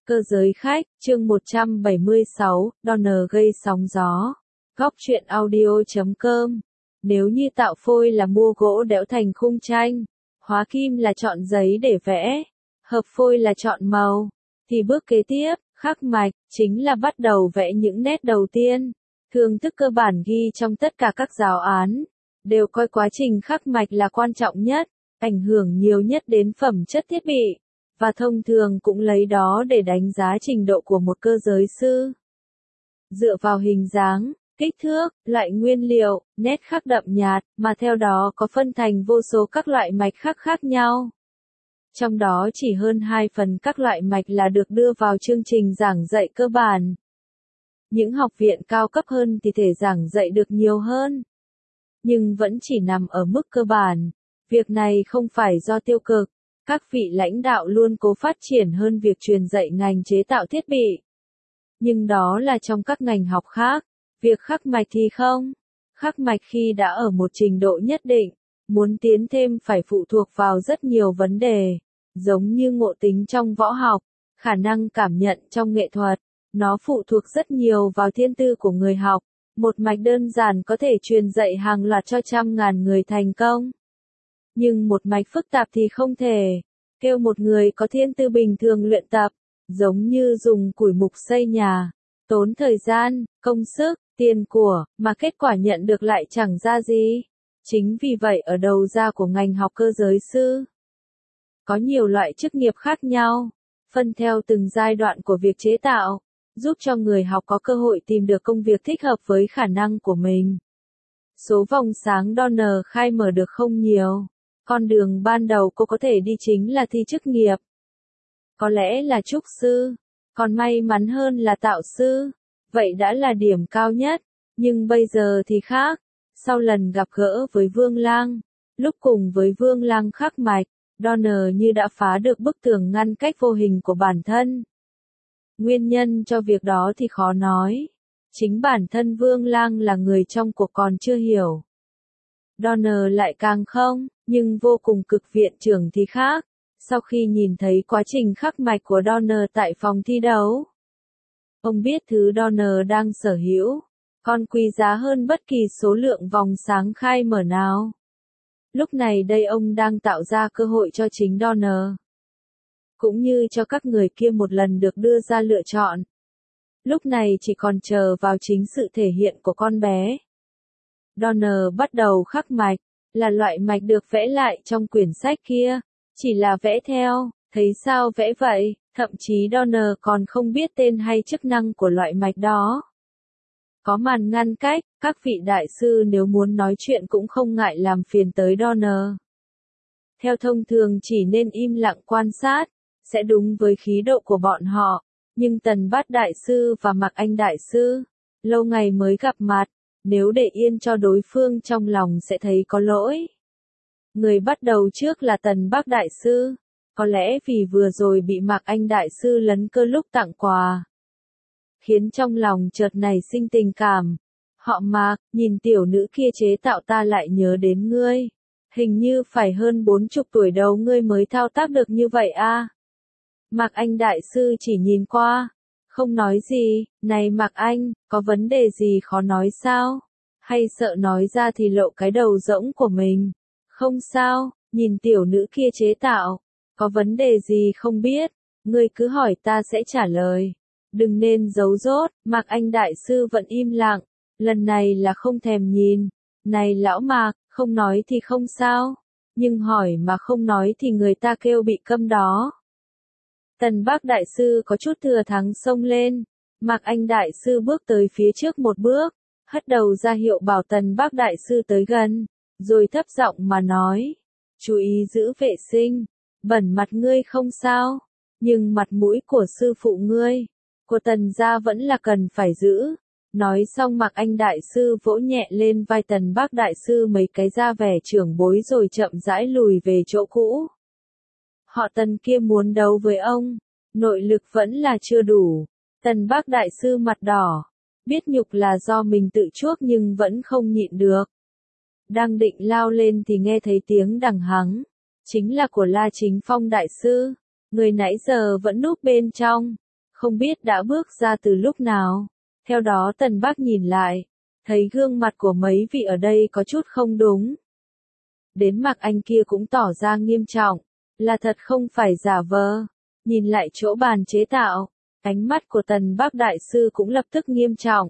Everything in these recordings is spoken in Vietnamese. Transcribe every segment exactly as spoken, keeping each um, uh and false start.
Cơ giới khách, chương một trăm bảy mươi sáu, Donner gây sóng gió. Góc truyện audio chấm com. Nếu như tạo phôi là mua gỗ đẽo thành khung tranh, hóa kim là chọn giấy để vẽ, hợp phôi là chọn màu, thì bước kế tiếp, khắc mạch, chính là bắt đầu vẽ những nét đầu tiên. Thường thức cơ bản ghi trong tất cả các giáo án, đều coi quá trình khắc mạch là quan trọng nhất, ảnh hưởng nhiều nhất đến phẩm chất thiết bị, và thông thường cũng lấy đó để đánh giá trình độ của một cơ giới sư. Dựa vào hình dáng, kích thước, loại nguyên liệu, nét khắc đậm nhạt, mà theo đó có phân thành vô số các loại mạch khắc khác nhau. Trong đó chỉ hơn hai phần các loại mạch là được đưa vào chương trình giảng dạy cơ bản. Những học viện cao cấp hơn thì thể giảng dạy được nhiều hơn, nhưng vẫn chỉ nằm ở mức cơ bản. Việc này không phải do tiêu cực, các vị lãnh đạo luôn cố phát triển hơn việc truyền dạy ngành chế tạo thiết bị. Nhưng đó là trong các ngành học khác, việc khắc mạch thì không. Khắc mạch khi đã ở một trình độ nhất định, muốn tiến thêm phải phụ thuộc vào rất nhiều vấn đề, giống như ngộ tính trong võ học, khả năng cảm nhận trong nghệ thuật, nó phụ thuộc rất nhiều vào thiên tư của người học. Một mạch đơn giản có thể truyền dạy hàng loạt cho trăm ngàn người thành công. Nhưng một mạch phức tạp thì không thể. Kêu một người có thiên tư bình thường luyện tập, giống như dùng củi mục xây nhà, tốn thời gian, công sức, tiền của, mà kết quả nhận được lại chẳng ra gì. Chính vì vậy ở đầu ra của ngành học cơ giới sư, có nhiều loại chức nghiệp khác nhau, phân theo từng giai đoạn của việc chế tạo, giúp cho người học có cơ hội tìm được công việc thích hợp với khả năng của mình. Số vòng sáng Donner khai mở được không nhiều. Con đường ban đầu cô có thể đi chính là thi chức nghiệp. Có lẽ là trúc sư, còn may mắn hơn là tạo sư. Vậy đã là điểm cao nhất, nhưng bây giờ thì khác. Sau lần gặp gỡ với Vương Lang, lúc cùng với Vương Lang khắc mạch, Donner như đã phá được bức tường ngăn cách vô hình của bản thân. Nguyên nhân cho việc đó thì khó nói. Chính bản thân Vương Lang là người trong cuộc còn chưa hiểu. Donner lại càng không, nhưng vô cùng cực viện trưởng thì khác. Sau khi nhìn thấy quá trình khắc mạch của Donner tại phòng thi đấu, ông biết thứ Donner đang sở hữu, còn quý giá hơn bất kỳ số lượng vòng sáng khai mở nào. Lúc này đây ông đang tạo ra cơ hội cho chính Donner, cũng như cho các người kia một lần được đưa ra lựa chọn. Lúc này chỉ còn chờ vào chính sự thể hiện của con bé. Donner bắt đầu khắc mạch, là loại mạch được vẽ lại trong quyển sách kia, chỉ là vẽ theo, thấy sao vẽ vậy, thậm chí Donner còn không biết tên hay chức năng của loại mạch đó. Có màn ngăn cách, các vị đại sư nếu muốn nói chuyện cũng không ngại làm phiền tới Donner. Theo thông thường chỉ nên im lặng quan sát, sẽ đúng với khí độ của bọn họ, nhưng Tần Bát đại sư và Mạc Anh đại sư, lâu ngày mới gặp mặt, nếu để yên cho đối phương trong lòng sẽ thấy có lỗi. Người bắt đầu trước là Tần Bác đại sư, có lẽ vì vừa rồi bị Mạc Anh đại sư lấn cơ lúc tặng quà, khiến trong lòng chợt nảy sinh tình cảm. Họ Mạc, nhìn tiểu nữ kia chế tạo ta lại nhớ đến ngươi. Hình như phải hơn bốn chục tuổi đầu ngươi mới thao tác được như vậy a. Mạc Anh đại sư chỉ nhìn qua, không nói gì. Này Mạc Anh, có vấn đề gì khó nói sao? Hay sợ nói ra thì lộ cái đầu rỗng của mình? Không sao, nhìn tiểu nữ kia chế tạo, có vấn đề gì không biết, ngươi cứ hỏi ta sẽ trả lời. Đừng nên giấu dốt. Mạc Anh đại sư vẫn im lặng, lần này là không thèm nhìn. Này lão Mạc, không nói thì không sao, nhưng hỏi mà không nói thì người ta kêu bị câm đó. Tần Bác đại sư có chút thừa thắng xông lên. Mạc Anh đại sư bước tới phía trước một bước, hất đầu ra hiệu bảo Tần Bác đại sư tới gần, rồi thấp giọng mà nói, chú ý giữ vệ sinh, bẩn mặt ngươi không sao, nhưng mặt mũi của sư phụ ngươi, của Tần gia vẫn là cần phải giữ. Nói xong Mạc Anh đại sư vỗ nhẹ lên vai Tần Bác đại sư mấy cái ra vẻ trưởng bối rồi chậm rãi lùi về chỗ cũ. Họ Tần kia muốn đấu với ông, nội lực vẫn là chưa đủ. Tần Bác đại sư mặt đỏ, biết nhục là do mình tự chuốc nhưng vẫn không nhịn được. Đang định lao lên thì nghe thấy tiếng đằng hắng, chính là của La Chính Phong đại sư, người nãy giờ vẫn núp bên trong. không biết đã bước ra từ lúc nào. Theo đó Tần Bác nhìn lại, thấy gương mặt của mấy vị ở đây có chút không đúng. Đến Mạc Anh kia cũng tỏ ra nghiêm trọng, là thật không phải giả vờ. Nhìn lại chỗ bàn chế tạo, ánh mắt của Tần Bác đại sư cũng lập tức nghiêm trọng.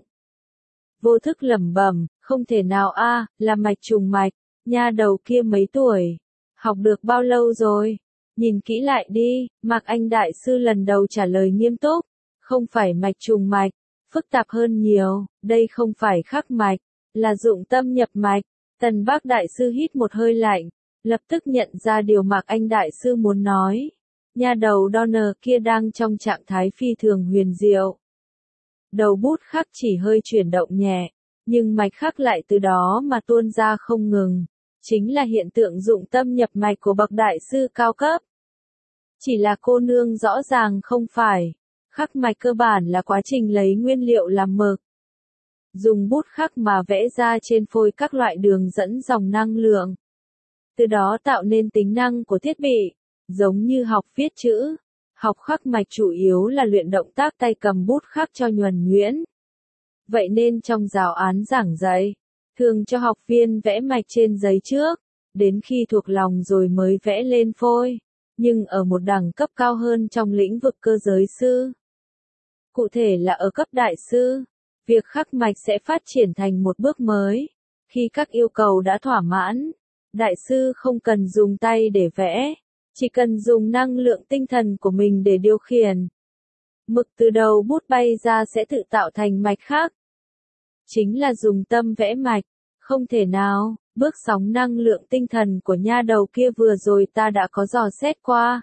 Vô thức lẩm bẩm, không thể nào a, là mạch trùng mạch, nha đầu kia mấy tuổi, học được bao lâu rồi? Nhìn kỹ lại đi, Mạc Anh đại sư lần đầu trả lời nghiêm túc, không phải mạch trùng mạch, phức tạp hơn nhiều, đây không phải khắc mạch, là dụng tâm nhập mạch. Tần Bác đại sư hít một hơi lạnh, lập tức nhận ra điều Mạc Anh đại sư muốn nói. Nha đầu Donner kia đang trong trạng thái phi thường huyền diệu. Đầu bút khắc chỉ hơi chuyển động nhẹ, nhưng mạch khắc lại từ đó mà tuôn ra không ngừng. Chính là hiện tượng dụng tâm nhập mạch của bậc đại sư cao cấp. Chỉ là cô nương rõ ràng không phải. Khắc mạch cơ bản là quá trình lấy nguyên liệu làm mực. Dùng bút khắc mà vẽ ra trên phôi các loại đường dẫn dòng năng lượng. Từ đó tạo nên tính năng của thiết bị. Giống như học viết chữ, học khắc mạch chủ yếu là luyện động tác tay cầm bút khắc cho nhuần nhuyễn. Vậy nên trong giáo án giảng dạy, thường cho học viên vẽ mạch trên giấy trước, đến khi thuộc lòng rồi mới vẽ lên phôi, nhưng ở một đẳng cấp cao hơn trong lĩnh vực cơ giới sư. Cụ thể là ở cấp đại sư, việc khắc mạch sẽ phát triển thành một bước mới. Khi các yêu cầu đã thỏa mãn, đại sư không cần dùng tay để vẽ, chỉ cần dùng năng lượng tinh thần của mình để điều khiển. Mực từ đầu bút bay ra sẽ tự tạo thành mạch khắc. Chính là dùng tâm vẽ mạch, không thể nào, bước sóng năng lượng tinh thần của nha đầu kia vừa rồi ta đã có dò xét qua.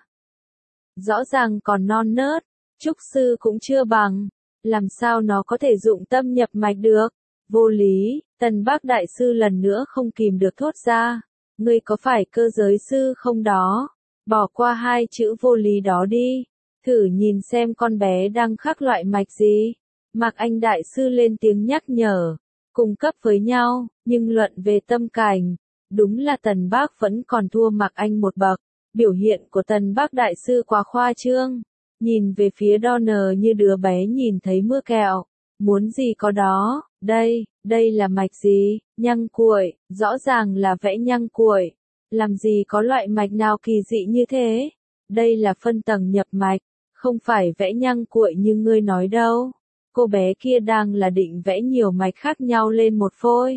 Rõ ràng còn non nớt, trúc sư cũng chưa bằng, làm sao nó có thể dụng tâm nhập mạch được, vô lý. Tần Bác đại sư lần nữa không kìm được thốt ra, ngươi có phải cơ giới sư không đó? Bỏ qua hai chữ vô lý đó đi, thử nhìn xem con bé đang khắc loại mạch gì. Mạc Anh đại sư lên tiếng nhắc nhở, cung cấp với nhau, nhưng luận về tâm cảnh, đúng là Tần Bác vẫn còn thua Mạc Anh một bậc. Biểu hiện của Tần Bác đại sư quá khoa trương, nhìn về phía Donner như đứa bé nhìn thấy mưa kẹo, muốn gì có đó. Đây, đây là mạch gì? Nhăng cuội, rõ ràng là vẽ nhăng cuội. Làm gì có loại mạch nào kỳ dị như thế? Đây là phân tầng nhập mạch, không phải vẽ nhăng cuội như ngươi nói đâu. Cô bé kia đang là định vẽ nhiều mạch khác nhau lên một phôi.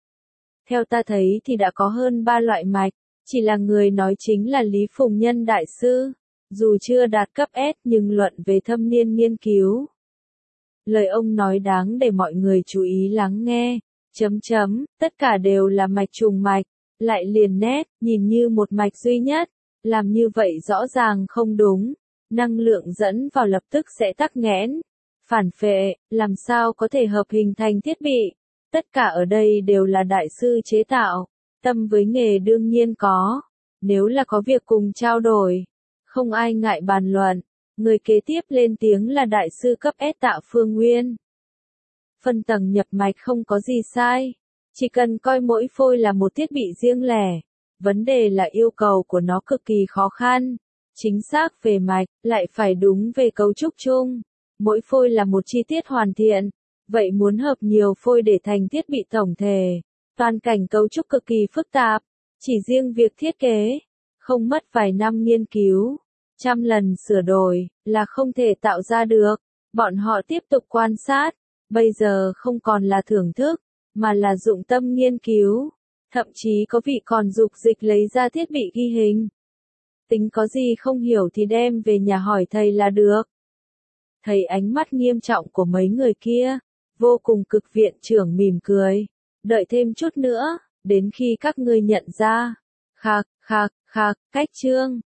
Theo ta thấy thì đã có hơn ba loại mạch, chỉ là người nói chính là Lý Phùng Nhân đại sư. Dù chưa đạt cấp S nhưng luận về thâm niên nghiên cứu. Lời ông nói đáng để mọi người chú ý lắng nghe. Chấm chấm, tất cả đều là mạch trùng mạch. Lại liền nét, nhìn như một mạch duy nhất, làm như vậy rõ ràng không đúng, năng lượng dẫn vào lập tức sẽ tắc nghẽn, phản phệ, làm sao có thể hợp hình thành thiết bị, tất cả ở đây đều là đại sư chế tạo, tâm với nghề đương nhiên có, nếu là có việc cùng trao đổi, không ai ngại bàn luận, người kế tiếp lên tiếng là đại sư cấp S Tạ Phương Nguyên. Phân tầng nhập mạch không có gì sai. Chỉ cần coi mỗi phôi là một thiết bị riêng lẻ, vấn đề là yêu cầu của nó cực kỳ khó khăn, chính xác về mạch, lại phải đúng về cấu trúc chung. Mỗi phôi là một chi tiết hoàn thiện, vậy muốn hợp nhiều phôi để thành thiết bị tổng thể, toàn cảnh cấu trúc cực kỳ phức tạp, chỉ riêng việc thiết kế, không mất vài năm nghiên cứu, trăm lần sửa đổi, là không thể tạo ra được. Bọn họ tiếp tục quan sát, bây giờ không còn là thưởng thức, mà là dụng tâm nghiên cứu, thậm chí có vị còn dục dịch lấy ra thiết bị ghi hình. Tính có gì không hiểu thì đem về nhà hỏi thầy là được. Thấy ánh mắt nghiêm trọng của mấy người kia, vô cùng cực viện trưởng mỉm cười, đợi thêm chút nữa, đến khi các ngươi nhận ra. Khạc, khạc, khạc, cách chương.